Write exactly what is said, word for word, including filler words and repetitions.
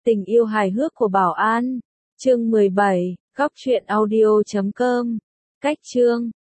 Tình yêu hài hước của Bảo An. Chương mười bảy, góc truyện audio chấm com. Cách chương